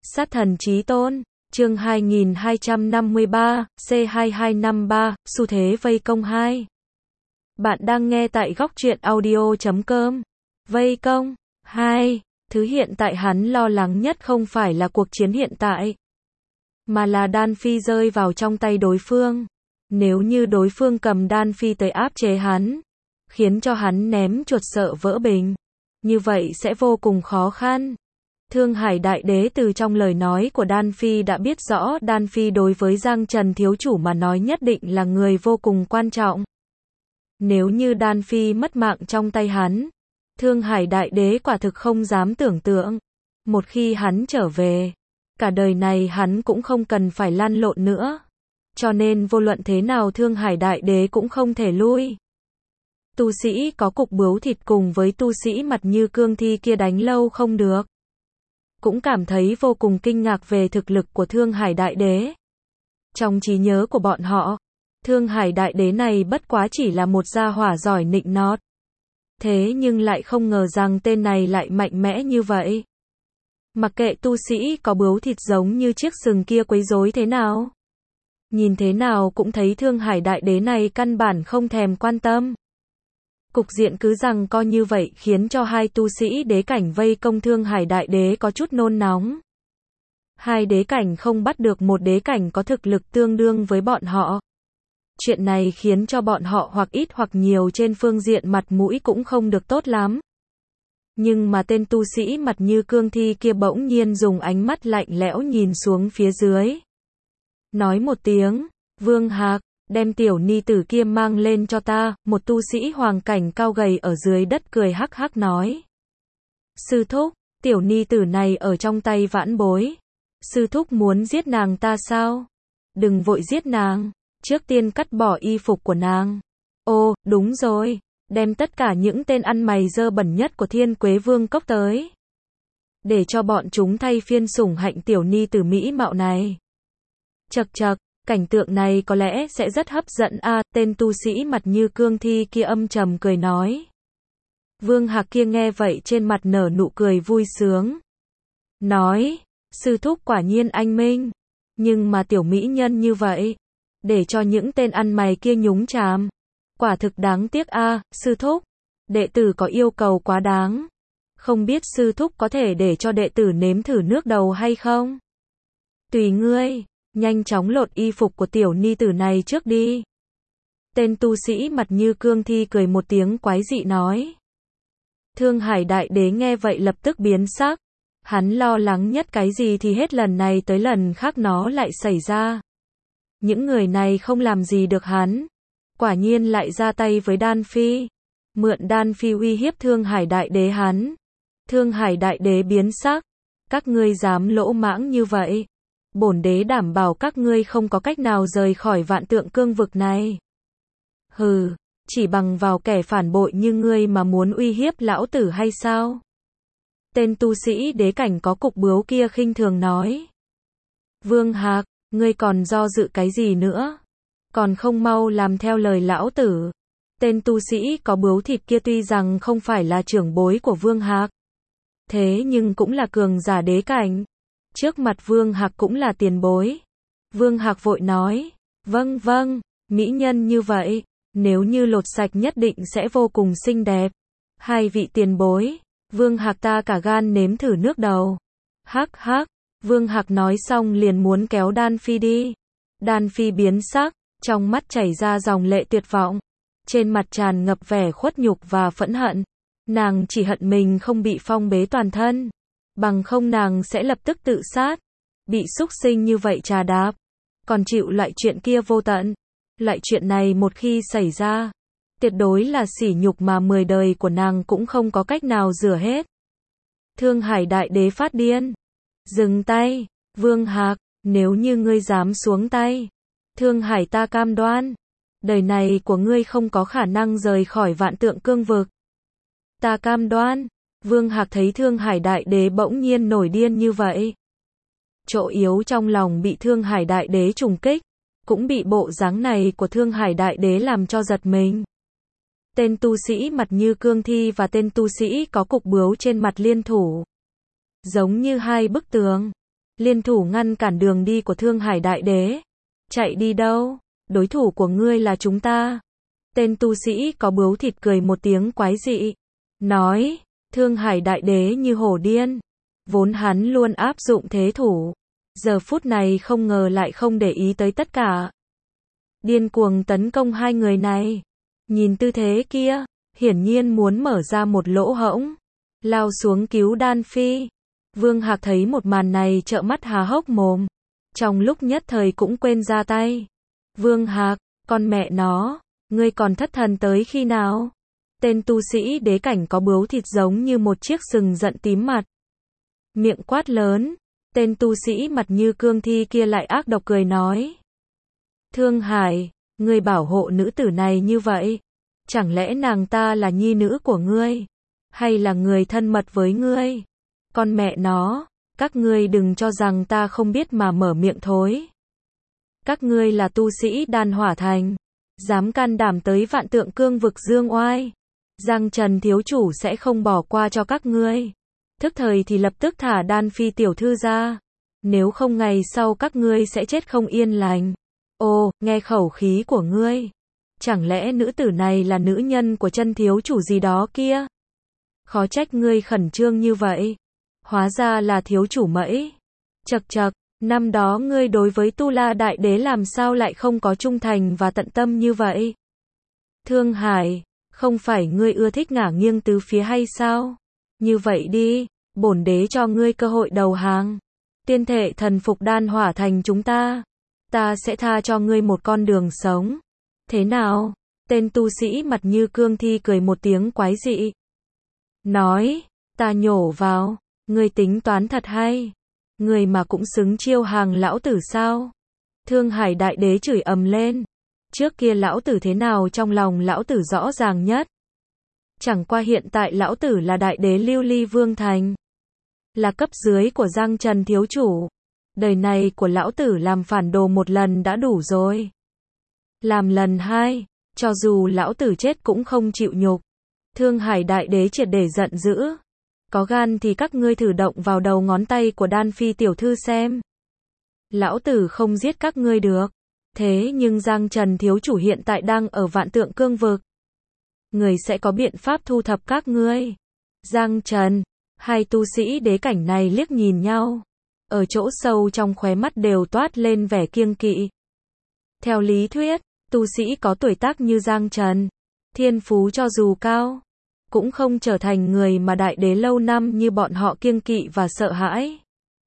Sát thần chí tôn, chương 2253, C2253, xu thế vây công 2. Bạn đang nghe tại góc truyện audio.com. Vây công 2. Thứ hiện tại hắn lo lắng nhất không phải là cuộc chiến hiện tại, mà là Đan Phi rơi vào trong tay đối phương. Nếu như đối phương cầm Đan Phi tới áp chế hắn, khiến cho hắn ném chuột sợ vỡ bình, như vậy sẽ vô cùng khó khăn. Thương Hải Đại Đế từ trong lời nói của Đan Phi đã biết rõ Đan Phi đối với Giang Trần thiếu chủ mà nói nhất định là người vô cùng quan trọng. Nếu như Đan Phi mất mạng trong tay hắn, Thương Hải Đại Đế quả thực không dám tưởng tượng. Một khi hắn trở về, cả đời này hắn cũng không cần phải lăn lộn nữa. Cho nên vô luận thế nào Thương Hải Đại Đế cũng không thể lui. Tu sĩ có cục bướu thịt cùng với tu sĩ mặt như cương thi kia đánh lâu không được. Cũng cảm thấy vô cùng kinh ngạc về thực lực của Thương Hải Đại Đế. Trong trí nhớ của bọn họ, Thương Hải Đại Đế này bất quá chỉ là một gia hỏa giỏi nịnh nót. Thế nhưng lại không ngờ rằng tên này lại mạnh mẽ như vậy. Mặc kệ tu sĩ có bướu thịt giống như chiếc sừng kia quấy rối thế nào, nhìn thế nào cũng thấy Thương Hải Đại Đế này căn bản không thèm quan tâm. Cục diện cứ rằng co như vậy khiến cho hai tu sĩ đế cảnh vây công Thương Hải Đại Đế có chút nôn nóng. Hai đế cảnh không bắt được một đế cảnh có thực lực tương đương với bọn họ. Chuyện này khiến cho bọn họ hoặc ít hoặc nhiều trên phương diện mặt mũi cũng không được tốt lắm. Nhưng mà tên tu sĩ mặt như cương thi kia bỗng nhiên dùng ánh mắt lạnh lẽo nhìn xuống phía dưới. Nói một tiếng, Vương Hạc, đem tiểu ni tử kia mang lên cho ta, một tu sĩ hoàng cảnh cao gầy ở dưới đất cười hắc hắc nói. Sư thúc, tiểu ni tử này ở trong tay vãn bối. Sư thúc muốn giết nàng ta sao? Đừng vội giết nàng, trước tiên cắt bỏ y phục của nàng. Ô, đúng rồi, đem tất cả những tên ăn mày dơ bẩn nhất của Thiên Quế Vương cốc tới. Để cho bọn chúng thay phiên sủng hạnh tiểu ni tử mỹ mạo này. Chậc chậc. Cảnh tượng này có lẽ sẽ rất hấp dẫn a, tên tu sĩ mặt như cương thi kia âm trầm cười nói. Vương Hạc kia nghe vậy trên mặt nở nụ cười vui sướng. Nói, sư thúc quả nhiên anh minh, nhưng mà tiểu mỹ nhân như vậy, để cho những tên ăn mày kia nhúng chàm. Quả thực đáng tiếc a, sư thúc, đệ tử có yêu cầu quá đáng. Không biết sư thúc có thể để cho đệ tử nếm thử nước đầu hay không? Tùy ngươi. Nhanh chóng lột y phục của tiểu ni tử này trước đi. Tên tu sĩ mặt như cương thi cười một tiếng quái dị nói. Thương Hải Đại Đế nghe vậy lập tức biến sắc. Hắn lo lắng nhất cái gì thì hết lần này tới lần khác nó lại xảy ra. Những người này không làm gì được hắn. Quả nhiên lại ra tay với Đan Phi. Mượn Đan Phi uy hiếp Thương Hải Đại Đế hắn. Thương Hải Đại Đế biến sắc. Các ngươi dám lỗ mãng như vậy. Bổn đế đảm bảo các ngươi không có cách nào rời khỏi vạn tượng cương vực này. Hừ, chỉ bằng vào kẻ phản bội như ngươi mà muốn uy hiếp lão tử hay sao? Tên tu sĩ đế cảnh có cục bướu kia khinh thường nói. Vương Hạc, ngươi còn do dự cái gì nữa? Còn không mau làm theo lời lão tử. Tên tu sĩ có bướu thịt kia tuy rằng không phải là trưởng bối của Vương Hạc, thế nhưng cũng là cường giả đế cảnh. Trước mặt Vương Hạc cũng là tiền bối. Vương Hạc vội nói, vâng vâng, mỹ nhân như vậy, nếu như lột sạch nhất định sẽ vô cùng xinh đẹp. Hai vị tiền bối, Vương Hạc ta cả gan nếm thử nước đầu. Hắc hắc, Vương Hạc nói xong liền muốn kéo Đan Phi đi. Đan Phi biến sắc, trong mắt chảy ra dòng lệ tuyệt vọng. Trên mặt tràn ngập vẻ khuất nhục và phẫn hận. Nàng chỉ hận mình không bị phong bế toàn thân. Bằng không nàng sẽ lập tức tự sát. Bị súc sinh như vậy trà đạp. Còn chịu loại chuyện kia vô tận. Loại chuyện này một khi xảy ra, tuyệt đối là sỉ nhục mà 10 đời của nàng cũng không có cách nào rửa hết. Thương Hải Đại Đế phát điên. Dừng tay, Vương Hạc, nếu như ngươi dám xuống tay, Thương Hải ta cam đoan, đời này của ngươi không có khả năng rời khỏi vạn tượng cương vực. Ta cam đoan. Vương Hạc thấy Thương Hải Đại Đế bỗng nhiên nổi điên như vậy. Chỗ yếu trong lòng bị Thương Hải Đại Đế trùng kích, cũng bị bộ dáng này của Thương Hải Đại Đế làm cho giật mình. Tên tu sĩ mặt như cương thi và tên tu sĩ có cục bướu trên mặt liên thủ. Giống như hai bức tường. liên thủ ngăn cản đường đi của Thương Hải Đại Đế. Chạy đi đâu? Đối thủ của ngươi là chúng ta. Tên tu sĩ có bướu thịt cười một tiếng quái dị. Nói, Thương Hải Đại Đế như hổ điên. Vốn hắn luôn áp dụng thế thủ. Giờ phút này không ngờ lại không để ý tới tất cả. Điên cuồng tấn công hai người này. Nhìn tư thế kia, hiển nhiên muốn mở ra một lỗ hổng. Lao xuống cứu Đan Phi. Vương Hạc thấy một màn này trợn mắt há hốc mồm. Trong lúc nhất thời cũng quên ra tay. Vương Hạc, con mẹ nó, ngươi còn thất thần tới khi nào? Tên tu sĩ đế cảnh có bướu thịt giống như một chiếc sừng giận tím mặt. Miệng quát lớn, tên tu sĩ mặt như cương thi kia lại ác độc cười nói. Thương Hải, ngươi bảo hộ nữ tử này như vậy, chẳng lẽ nàng ta là nhi nữ của ngươi, hay là người thân mật với ngươi? Con mẹ nó, các ngươi đừng cho rằng ta không biết mà mở miệng thối. Các ngươi là tu sĩ Đan Hỏa Thành, dám can đảm tới Vạn Tượng Cương vực dương oai, Giang Trần thiếu chủ sẽ không bỏ qua cho các ngươi. Thức thời thì lập tức thả Đan Phi tiểu thư ra, nếu không ngày sau các ngươi sẽ chết không yên lành. Ồ, nghe khẩu khí của ngươi, chẳng lẽ nữ tử này là nữ nhân của chân thiếu chủ gì đó kia? Khó trách ngươi khẩn trương như vậy, hóa ra là thiếu chủ Mẫy. Chậc chậc, năm đó ngươi đối với Tu La Đại Đế làm sao lại không có trung thành và tận tâm như vậy? Thương Hải, không phải ngươi ưa thích ngả nghiêng tứ phía hay sao? Như vậy đi, bổn đế cho ngươi cơ hội đầu hàng. Tiên thể thần phục Đan Hỏa Thành chúng ta. Ta sẽ tha cho ngươi một con đường sống. Thế nào? Tên tu sĩ mặt như cương thi cười một tiếng quái dị. Nói, ta nhổ vào, ngươi tính toán thật hay. Ngươi mà cũng xứng chiêu hàng lão tử sao? Thương Hải Đại Đế chửi ầm lên. Trước kia lão tử thế nào trong lòng lão tử rõ ràng nhất. Chẳng qua hiện tại lão tử là Đại Đế Lưu Ly Vương Thành, là cấp dưới của Giang Trần thiếu chủ. Đời này của lão tử làm phản đồ một lần đã đủ rồi. Làm lần hai, cho dù lão tử chết cũng không chịu nhục. Thương Hải Đại Đế triệt để giận dữ. Có gan thì các ngươi thử động vào đầu ngón tay của Đan Phi tiểu thư xem. Lão tử không giết các ngươi được. Thế nhưng Giang Trần thiếu chủ hiện tại đang ở Vạn Tượng Cương vực. Người sẽ có biện pháp thu thập các ngươi. Giang Trần, hai tu sĩ đế cảnh này liếc nhìn nhau. Ở chỗ sâu trong khóe mắt đều toát lên vẻ kiêng kỵ. Theo lý thuyết, tu sĩ có tuổi tác như Giang Trần, thiên phú cho dù cao, cũng không trở thành người mà đại đế lâu năm như bọn họ kiêng kỵ và sợ hãi.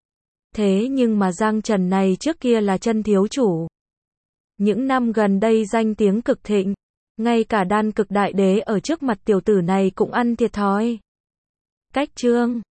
Thế nhưng mà Giang Trần này trước kia là chân thiếu chủ. Những năm gần đây danh tiếng cực thịnh, ngay cả đan cực đại đế ở trước mặt tiểu tử này cũng ăn thiệt thòi. Cách chương